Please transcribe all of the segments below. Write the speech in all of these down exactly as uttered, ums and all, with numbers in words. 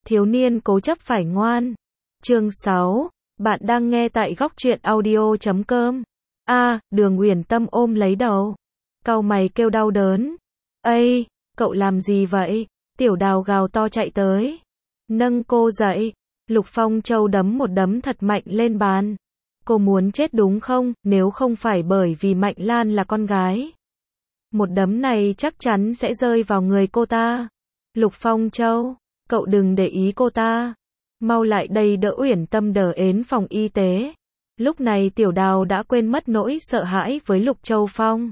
thiếu niên cố chấp phải ngoan. Chương sáu, bạn đang nghe tại góc truyện audio chấm com. A, Đường Uyển Tâm ôm lấy đầu, cau mày kêu đau đớn. "Ây, cậu làm gì vậy?" Tiểu Đào gào to chạy tới, nâng cô dậy. Lục Phong Châu đấm một đấm thật mạnh lên bàn. "Cô muốn chết đúng không? Nếu không phải bởi vì Mạnh Lan là con gái, một đấm này chắc chắn sẽ rơi vào người cô ta." "Lục Phong Châu, cậu đừng để ý cô ta. Mau lại đây đỡ Uyển Tâm đỡ đến phòng y tế." Lúc này Tiểu Đào đã quên mất nỗi sợ hãi với Lục Châu Phong.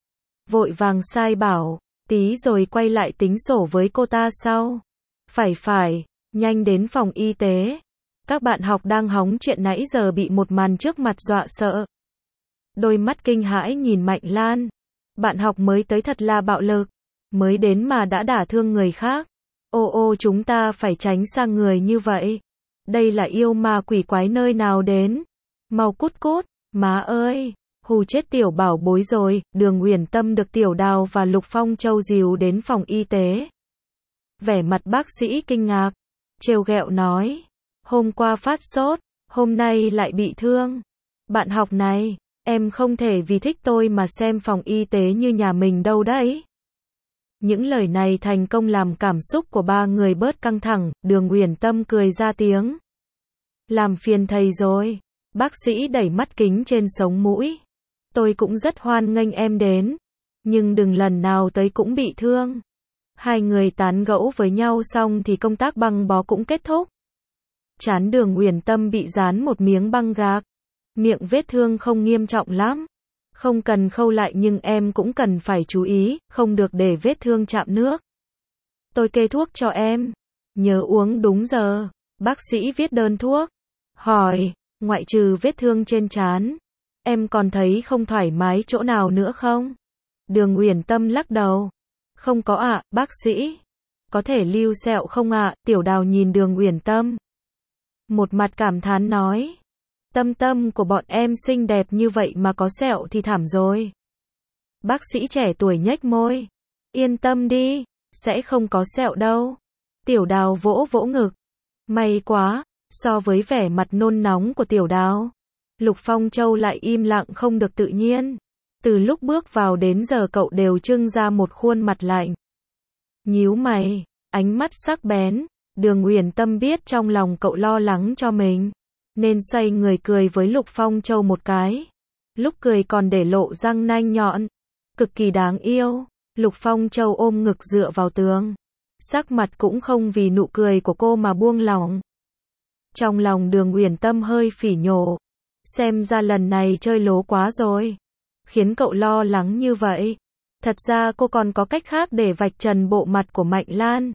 Vội vàng sai bảo, tí rồi quay lại tính sổ với cô ta sau. "Phải phải, nhanh đến phòng y tế." Các bạn học đang hóng chuyện nãy giờ bị một màn trước mặt dọa sợ. Đôi mắt kinh hãi nhìn Mạnh Lan. Bạn học mới tới thật là bạo lực. Mới đến mà đã đả thương người khác. Ô ô chúng ta phải tránh xa người như vậy. Đây là yêu ma quỷ quái nơi nào đến. Mau cút cút, má ơi. Hù chết tiểu bảo bối rồi. Đường Uyển Tâm được Tiểu Đào và Lục Phong Châu dìu đến phòng y tế. Vẻ mặt bác sĩ kinh ngạc, trêu ghẹo nói. Hôm qua phát sốt, hôm nay lại bị thương. Bạn học này, em không thể vì thích tôi mà xem phòng y tế như nhà mình đâu đấy. Những lời này thành công làm cảm xúc của ba người bớt căng thẳng. Đường Uyển Tâm cười ra tiếng. Làm phiền thầy rồi. Bác sĩ đẩy mắt kính trên sống mũi. Tôi cũng rất hoan nghênh em đến. Nhưng đừng lần nào tới cũng bị thương. Hai người tán gẫu với nhau xong thì công tác băng bó cũng kết thúc. Trán Đường Uyển Tâm bị dán một miếng băng gạc. Miệng vết thương không nghiêm trọng lắm. Không cần khâu lại nhưng em cũng cần phải chú ý, không được để vết thương chạm nước. Tôi kê thuốc cho em. Nhớ uống đúng giờ. Bác sĩ viết đơn thuốc. Hỏi, ngoại trừ vết thương trên trán, em còn thấy không thoải mái chỗ nào nữa không? Đường Uyển Tâm lắc đầu. Không có ạ, bác sĩ. Có thể lưu sẹo không ạ? Tiểu Đào nhìn Đường Uyển Tâm. Một mặt cảm thán nói. Tâm tâm của bọn em xinh đẹp như vậy mà có sẹo thì thảm rồi. Bác sĩ trẻ tuổi nhếch môi. Yên tâm đi, sẽ không có sẹo đâu. Tiểu Đào vỗ vỗ ngực. May quá, so với vẻ mặt nôn nóng của Tiểu Đào, Lục Phong Châu lại im lặng không được tự nhiên. Từ lúc bước vào đến giờ cậu đều trưng ra một khuôn mặt lạnh. Nhíu mày, ánh mắt sắc bén. Đường Uyển Tâm biết trong lòng cậu lo lắng cho mình, nên xoay người cười với Lục Phong Châu một cái. Lúc cười còn để lộ răng nanh nhọn, cực kỳ đáng yêu. Lục Phong Châu ôm ngực dựa vào tường, sắc mặt cũng không vì nụ cười của cô mà buông lỏng. Trong lòng Đường Uyển Tâm hơi phỉ nhổ, xem ra lần này chơi lố quá rồi, khiến cậu lo lắng như vậy. Thật ra cô còn có cách khác để vạch trần bộ mặt của Mạnh Lan.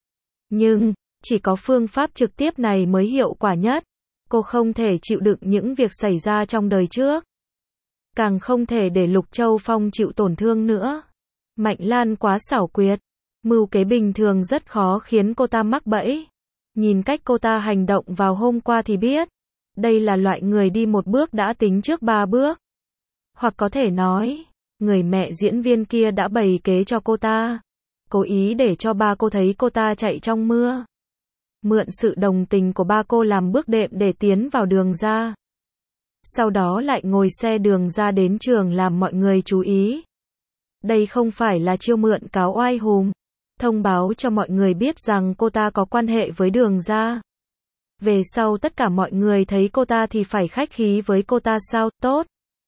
Nhưng, chỉ có phương pháp trực tiếp này mới hiệu quả nhất. Cô không thể chịu đựng những việc xảy ra trong đời trước. Càng không thể để Lục Châu Phong chịu tổn thương nữa. Mạnh Lan quá xảo quyệt. Mưu kế bình thường rất khó khiến cô ta mắc bẫy. Nhìn cách cô ta hành động vào hôm qua thì biết. Đây là loại người đi một bước đã tính trước ba bước. Hoặc có thể nói, người mẹ diễn viên kia đã bày kế cho cô ta. Cố ý để cho ba cô thấy cô ta chạy trong mưa. Mượn sự đồng tình của ba cô làm bước đệm để tiến vào Đường ra. Sau đó lại ngồi xe Đường ra đến trường làm mọi người chú ý. Đây không phải là chiêu mượn cáo oai hùm. Thông báo cho mọi người biết rằng cô ta có quan hệ với Đường ra. Về sau tất cả mọi người thấy cô ta thì phải khách khí với cô ta sao? Tốt.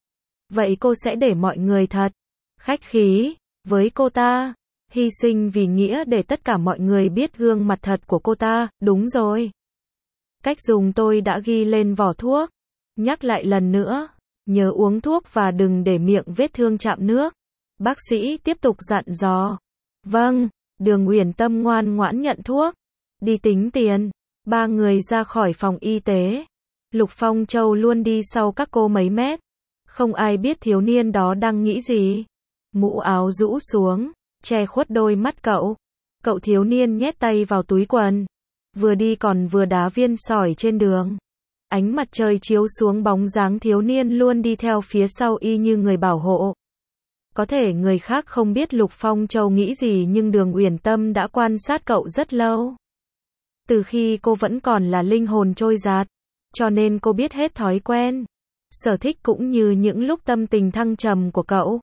Vậy cô sẽ để mọi người thật khách khí với cô ta. Hy sinh vì nghĩa để tất cả mọi người biết gương mặt thật của cô ta. Đúng rồi. Cách dùng tôi đã ghi lên vỏ thuốc. Nhắc lại lần nữa. Nhớ uống thuốc và đừng để miệng vết thương chạm nước. Bác sĩ tiếp tục dặn dò. Vâng. Đường Uyển Tâm ngoan ngoãn nhận thuốc. Đi tính tiền. Ba người ra khỏi phòng y tế. Lục Phong Châu luôn đi sau các cô mấy mét. Không ai biết thiếu niên đó đang nghĩ gì. Mũ áo rũ xuống, che khuất đôi mắt cậu. Cậu thiếu niên nhét tay vào túi quần. Vừa đi còn vừa đá viên sỏi trên đường. Ánh mặt trời chiếu xuống bóng dáng thiếu niên luôn đi theo phía sau y như người bảo hộ. Có thể người khác không biết Lục Phong Châu nghĩ gì nhưng Đường Uyển Tâm đã quan sát cậu rất lâu. Từ khi cô vẫn còn là linh hồn trôi dạt, cho nên cô biết hết thói quen, sở thích cũng như những lúc tâm tình thăng trầm của cậu.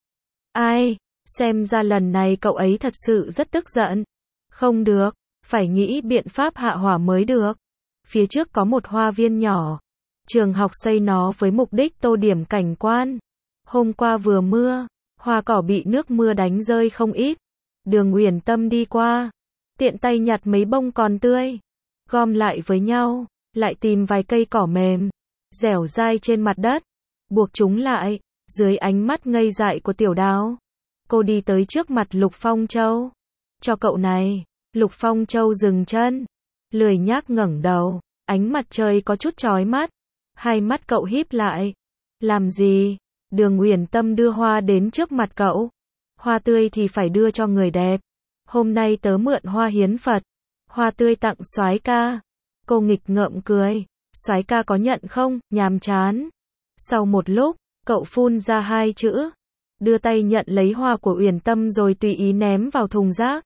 Ai, xem ra lần này cậu ấy thật sự rất tức giận. Không được, phải nghĩ biện pháp hạ hỏa mới được. Phía trước có một hoa viên nhỏ. Trường học xây nó với mục đích tô điểm cảnh quan. Hôm qua vừa mưa, hoa cỏ bị nước mưa đánh rơi không ít. Đường Uyển Tâm đi qua, tiện tay nhặt mấy bông còn tươi, gom lại với nhau, lại tìm vài cây cỏ mềm, dẻo dai trên mặt đất, buộc chúng lại, dưới ánh mắt ngây dại của Tiểu Đào. Cô đi tới trước mặt Lục Phong Châu. Cho cậu này. Lục Phong Châu dừng chân, lười nhác ngẩng đầu, ánh mặt trời có chút chói mắt, hai mắt cậu híp lại. Làm gì? Đường Uyển Tâm đưa hoa đến trước mặt cậu. Hoa tươi thì phải đưa cho người đẹp. Hôm nay tớ mượn hoa hiến Phật, hoa tươi tặng soái ca. Cô nghịch ngợm cười, soái ca có nhận không? Nhàm chán. Sau một lúc, cậu phun ra hai chữ, đưa tay nhận lấy hoa của Uyển Tâm rồi tùy ý ném vào thùng rác.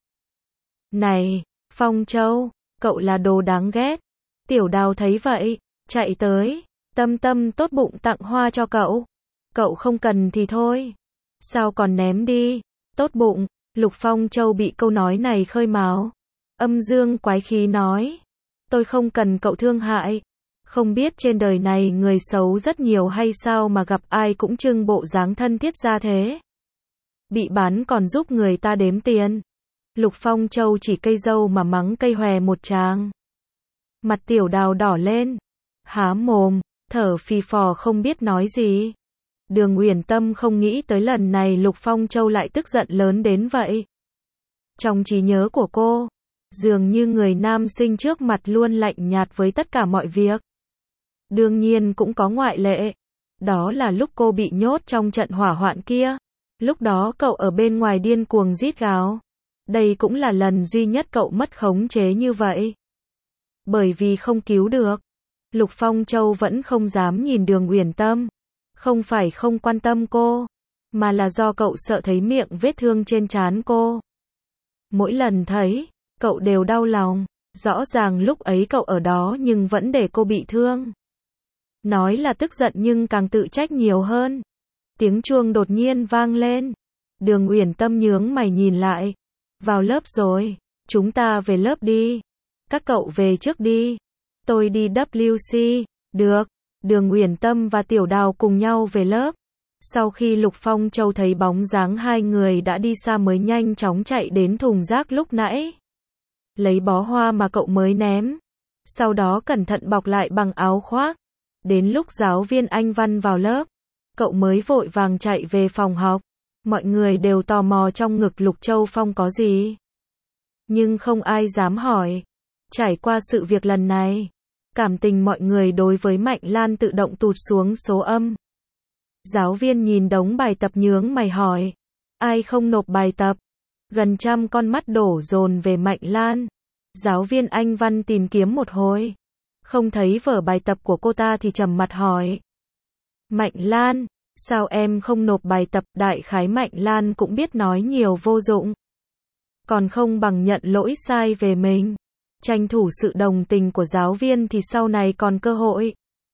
Này, Phong Châu, cậu là đồ đáng ghét. Tiểu Đào thấy vậy, chạy tới, Tâm Tâm tốt bụng tặng hoa cho cậu. Cậu không cần thì thôi. Sao còn ném đi? Tốt bụng. Lục Phong Châu bị câu nói này khơi mào. Âm dương quái khí nói. Tôi không cần cậu thương hại. Không biết trên đời này người xấu rất nhiều hay sao mà gặp ai cũng trưng bộ dáng thân thiết ra thế. Bị bán còn giúp người ta đếm tiền. Lục Phong Châu chỉ cây dâu mà mắng cây hòe một tràng. Mặt Tiểu Đào đỏ lên, há mồm, thở phì phò không biết nói gì. Đường Uyển Tâm không nghĩ tới lần này Lục Phong Châu lại tức giận lớn đến vậy. Trong trí nhớ của cô, dường như người nam sinh trước mặt luôn lạnh nhạt với tất cả mọi việc. Đương nhiên cũng có ngoại lệ. Đó là lúc cô bị nhốt trong trận hỏa hoạn kia. Lúc đó cậu ở bên ngoài điên cuồng rít gào. Đây cũng là lần duy nhất cậu mất khống chế như vậy. Bởi vì không cứu được, Lục Phong Châu vẫn không dám nhìn Đường Uyển Tâm. Không phải không quan tâm cô, mà là do cậu sợ thấy miệng vết thương trên trán cô. Mỗi lần thấy, cậu đều đau lòng. Rõ ràng lúc ấy cậu ở đó nhưng vẫn để cô bị thương. Nói là tức giận nhưng càng tự trách nhiều hơn. Tiếng chuông đột nhiên vang lên. Đường Uyển Tâm nhướng mày nhìn lại. Vào lớp rồi, chúng ta về lớp đi. Các cậu về trước đi. Tôi đi W C. Được. Đường Uyển Tâm và Tiểu Đào cùng nhau về lớp. Sau khi Lục Phong Châu thấy bóng dáng hai người đã đi xa mới nhanh chóng chạy đến thùng rác lúc nãy. Lấy bó hoa mà cậu mới ném. Sau đó cẩn thận bọc lại bằng áo khoác. Đến lúc giáo viên Anh văn vào lớp, cậu mới vội vàng chạy về phòng học. Mọi người đều tò mò trong ngực Lục Châu Phong có gì. Nhưng không ai dám hỏi. Trải qua sự việc lần này, cảm tình mọi người đối với Mạnh Lan tự động tụt xuống số âm. Giáo viên nhìn đống bài tập nhướng mày hỏi. Ai không nộp bài tập? Gần trăm con mắt đổ dồn về Mạnh Lan. Giáo viên Anh văn tìm kiếm một hồi. Không thấy vở bài tập của cô ta thì trầm mặt hỏi. Mạnh Lan, sao em không nộp bài tập? Đại khái Mạnh Lan cũng biết nói nhiều vô dụng. Còn không bằng nhận lỗi sai về mình. Tranh thủ sự đồng tình của giáo viên thì sau này còn cơ hội.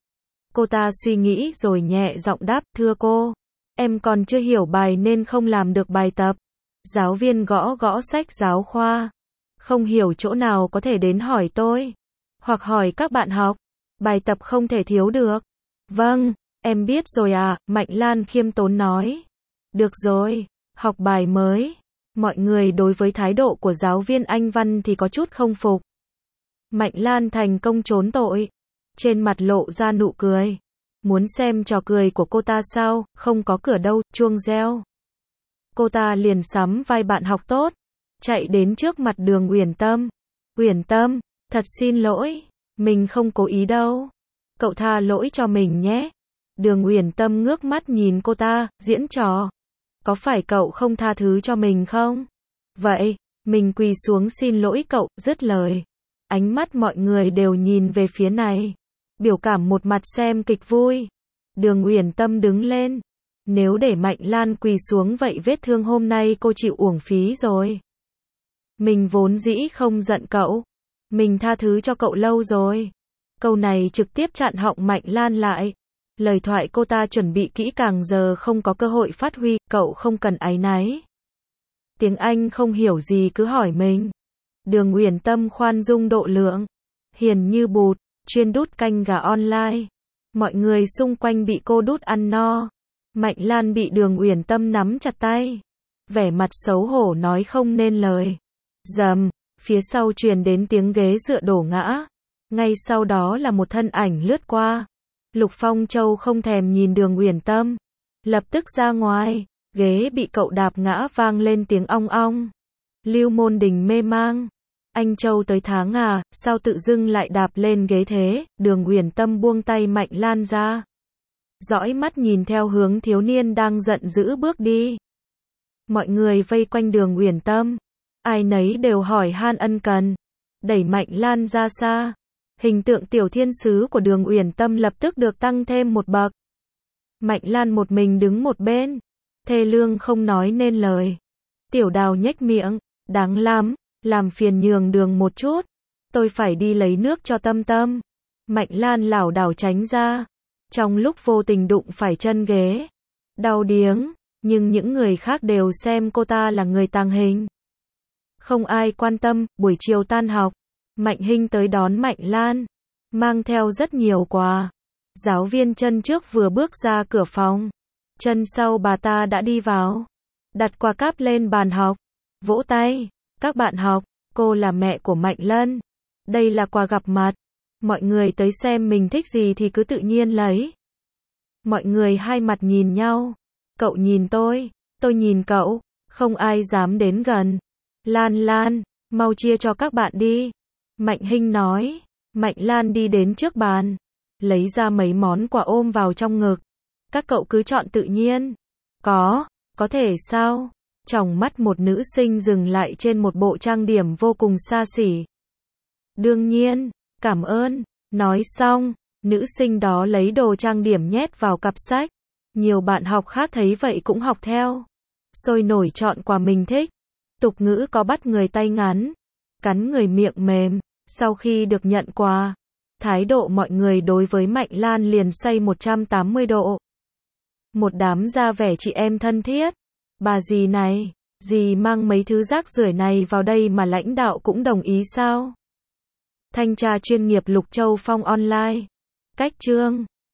Cô ta suy nghĩ rồi nhẹ giọng đáp, thưa cô, em còn chưa hiểu bài nên không làm được bài tập. Giáo viên gõ gõ sách giáo khoa. Không hiểu chỗ nào có thể đến hỏi tôi. Hoặc hỏi các bạn học. Bài tập không thể thiếu được. Vâng, em biết rồi à, Mạnh Lan khiêm tốn nói. Được rồi, học bài mới. Mọi người đối với thái độ của giáo viên Anh văn thì có chút không phục. Mạnh Lan thành công trốn tội. Trên mặt lộ ra nụ cười. Muốn xem trò cười của cô ta sao? Không có cửa đâu, chuông reo. Cô ta liền sắm vai bạn học tốt. Chạy đến trước mặt Đường Uyển Tâm. Uyển Tâm, thật xin lỗi. Mình không cố ý đâu. Cậu tha lỗi cho mình nhé. Đường Uyển Tâm ngước mắt nhìn cô ta, diễn trò. Có phải cậu không tha thứ cho mình không? Vậy, mình quỳ xuống xin lỗi cậu, dứt lời. Ánh mắt mọi người đều nhìn về phía này. Biểu cảm một mặt xem kịch vui. Đường Uyển Tâm đứng lên. Nếu để Mạnh Lan quỳ xuống vậy vết thương hôm nay cô chịu uổng phí rồi. Mình vốn dĩ không giận cậu. Mình tha thứ cho cậu lâu rồi. Câu này trực tiếp chặn họng Mạnh Lan lại. Lời thoại cô ta chuẩn bị kỹ càng giờ không có cơ hội phát huy, cậu không cần áy náy. Tiếng Anh không hiểu gì cứ hỏi mình. Đường Uyển Tâm khoan dung độ lượng, hiền như bụt, chuyên đút canh gà online. Mọi người xung quanh bị cô đút ăn no. Mạnh Lan bị Đường Uyển Tâm nắm chặt tay, vẻ mặt xấu hổ nói không nên lời. Rầm, phía sau truyền đến tiếng ghế dựa đổ ngã. Ngay sau đó là một thân ảnh lướt qua. Lục Phong Châu không thèm nhìn Đường Uyển Tâm, lập tức ra ngoài, ghế bị cậu đạp ngã vang lên tiếng ong ong. Lưu Môn Đình mê mang. Anh Châu tới tháng à, sao tự dưng lại đạp lên ghế thế? Đường Uyển Tâm buông tay Mạnh Lan ra, dõi mắt nhìn theo hướng thiếu niên đang giận dữ bước đi. Mọi người vây quanh Đường Uyển Tâm, ai nấy đều hỏi han ân cần, đẩy Mạnh Lan ra xa. Hình tượng tiểu thiên sứ của Đường Uyển Tâm lập tức được tăng thêm một bậc. Mạnh Lan một mình đứng một bên, thê lương không nói nên lời. Tiểu Đào nhếch miệng, đáng lắm, làm phiền nhường đường một chút, tôi phải đi lấy nước cho Tâm Tâm. Mạnh Lan lảo đảo tránh ra, trong lúc vô tình đụng phải chân ghế, đau điếng, nhưng những người khác đều xem cô ta là người tàng hình. Không ai quan tâm. Buổi chiều tan học, Mạnh Hinh tới đón Mạnh Lan, mang theo rất nhiều quà. Giáo viên chân trước vừa bước ra cửa phòng, chân sau bà ta đã đi vào, đặt quà cáp lên bàn học, vỗ tay. Các bạn học, cô là mẹ của Mạnh Lân. Đây là quà gặp mặt. Mọi người tới xem mình thích gì thì cứ tự nhiên lấy. Mọi người hai mặt nhìn nhau. Cậu nhìn tôi, tôi nhìn cậu, không ai dám đến gần. Lan Lan, mau chia cho các bạn đi. Mạnh Hinh nói. Mạnh Lan đi đến trước bàn, lấy ra mấy món quà ôm vào trong ngực. Các cậu cứ chọn tự nhiên. Có, có thể sao? Tròng mắt một nữ sinh dừng lại trên một bộ trang điểm vô cùng xa xỉ. Đương nhiên, cảm ơn. Nói xong, nữ sinh đó lấy đồ trang điểm nhét vào cặp sách. Nhiều bạn học khác thấy vậy cũng học theo, sôi nổi chọn quà mình thích. Tục ngữ có bắt người tay ngắn, cắn người miệng mềm. Sau khi được nhận quà, thái độ mọi người đối với Mạnh Lan liền xoay một trăm tám mươi độ. Một đám ra vẻ chị em thân thiết. Bà dì này, dì mang mấy thứ rác rưởi này vào đây mà lãnh đạo cũng đồng ý sao? Thanh tra chuyên nghiệp Lục Châu Phong online. Cách chương